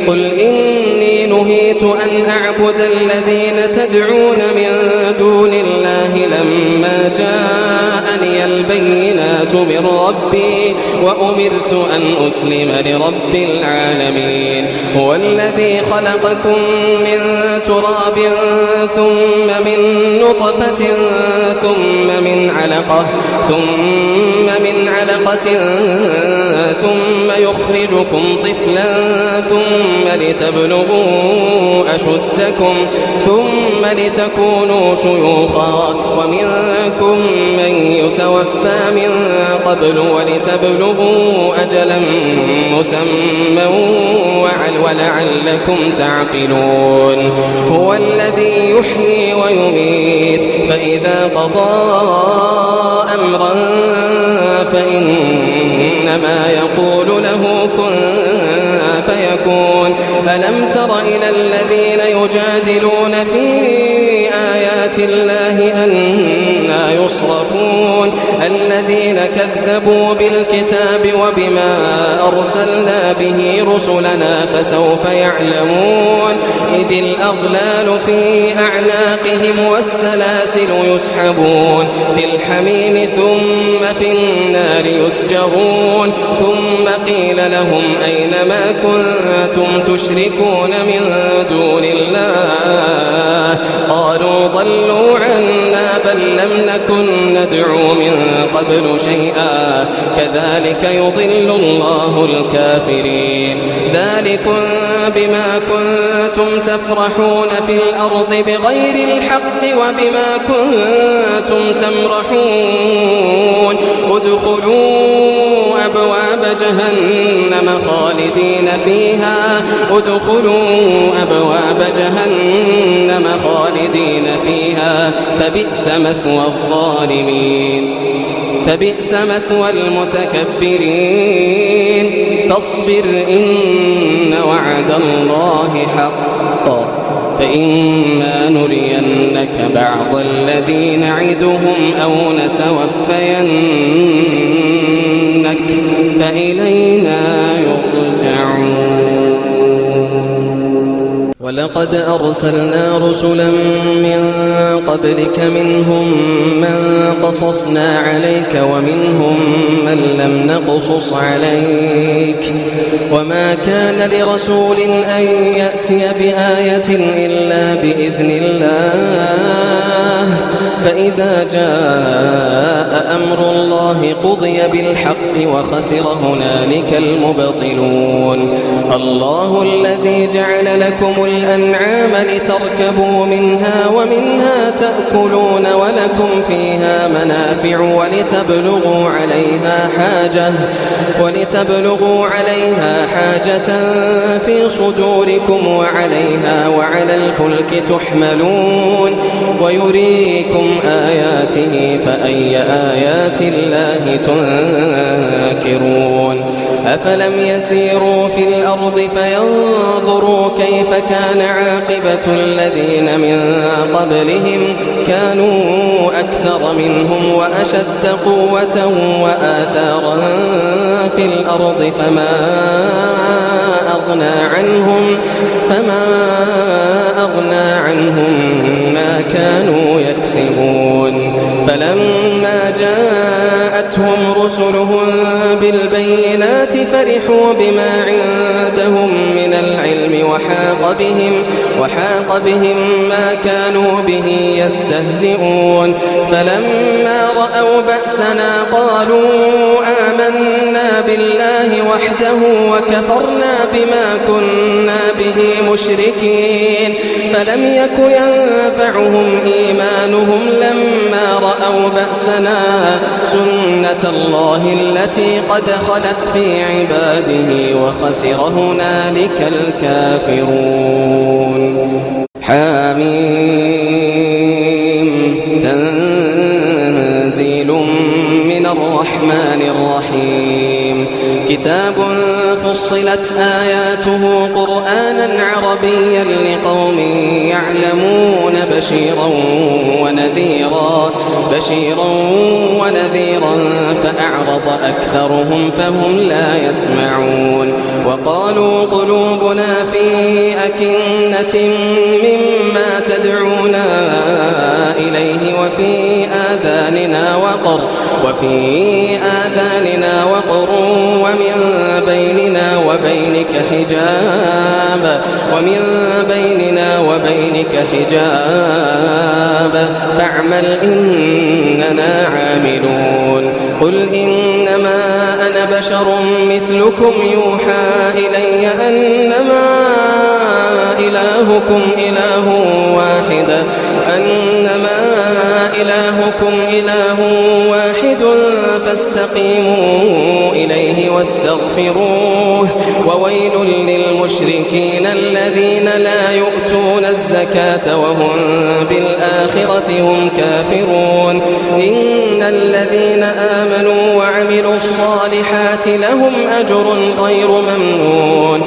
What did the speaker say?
قل إني نهيت أن أعبد الذين تدعون من دون الله لما جاءني البينات من ربي وأمرت أن أسلم لرب العالمين. هو الذي خلقكم من تراب ثم من نطفة ثم من علقة ثم يخرجكم طفلا ثم لتبلغوا أشدكم ثم لتكونوا شيوخا ومنكم من يتوفى من قبل ولتبلغوا أجلا مسمى ولعلكم تعقلون. هو الذي يحيي ويميت فإذا قضى أمرا فإنما يقول له كن فيكون. ألم تر إلى الذين يجادلون في آيات الله أنى يصرفون الذين كذبوا بالكتاب وبما أرسلنا به رسلنا فسوف يعلمون إذ الأغلال في أعناقهم والسلاسل يسحبون في الحميم ثم في النار يسجرون ثم قيل لهم أين ما كنتم تشركون من دون الله قالوا ضلوا عنا بل لم نكن ندعو من قبل شيئا كذلك يضل الله الكافرين. ذلكم بما كنتم تفرحون في الأرض بغير الحق وبما كنتم تمرحون. ادخلوا أبواب جهنم خالدين فيها فبئس مثوى المتكبرين. فاصبر إن وعد الله حق فإما نرينك بعض الذي نعدهم أو نتوفينك فإلينا يرجعون. ولقد أرسلنا رسلا من قبلك منهم من قصصنا عليك ومنهم من لم نقصص عليك وما كان لرسول أن يأتي بآية إلا بإذن الله فإذا جاء أمر الله قضي بالحق وخسر هنالك المبطلون. الله الذي جعل لكم الأنعام لتركبوا منها ومنها تأكلون ولكم فيها منافع ولتبلغوا عليها حاجة في صدوركم وعليها وعلى الفلك تحملون ويريكم آياته فأي آيات الله تنكرون. أفلم يسيروا في الأرض فينظروا كيف كان عاقبة الذين من قبلهم كانوا أكثر منهم وأشد قوة وآثارا في الأرض فما أغنى عنهم ما كانوا يكسبون. فلما جاءتهم رسلهم بالبينات فرحوا بما عندهم من العلم وحاق بهم ما كانوا به يستهزئون. فلما رأوا بأسنا قالوا آمنا بالله وحده وكفرنا بما كنا به مشركين. فلم يك ينفعهم إيمانهم لما رأوا بأسنا سنة الله التي قد خلت في عباده وخسر هنالك الكافرون. حاميم تنزيل من الرحمن الرحيم. كتاب فصلت آياته قرآنا عربيا لقوم يعلمون بشيرا ونذيرا فأعرض أكثرهم فهم لا يسمعون وقالوا قلوبنا في أكنة مما تدعونا إليه وفي آذاننا وقر ومن بيننا وبينك حجاب فاعمل إننا عاملون قل إنما أنا بشر مثلكم يوحى إلي أنما إلهكم إله واحد فاستقيموا إليه واستغفروه وويل للمشركين الذين لا يؤتون الزكاة وهم بالآخرة هم كافرون إن الذين آمنوا وعملوا الصالحات لهم أجر غير ممنون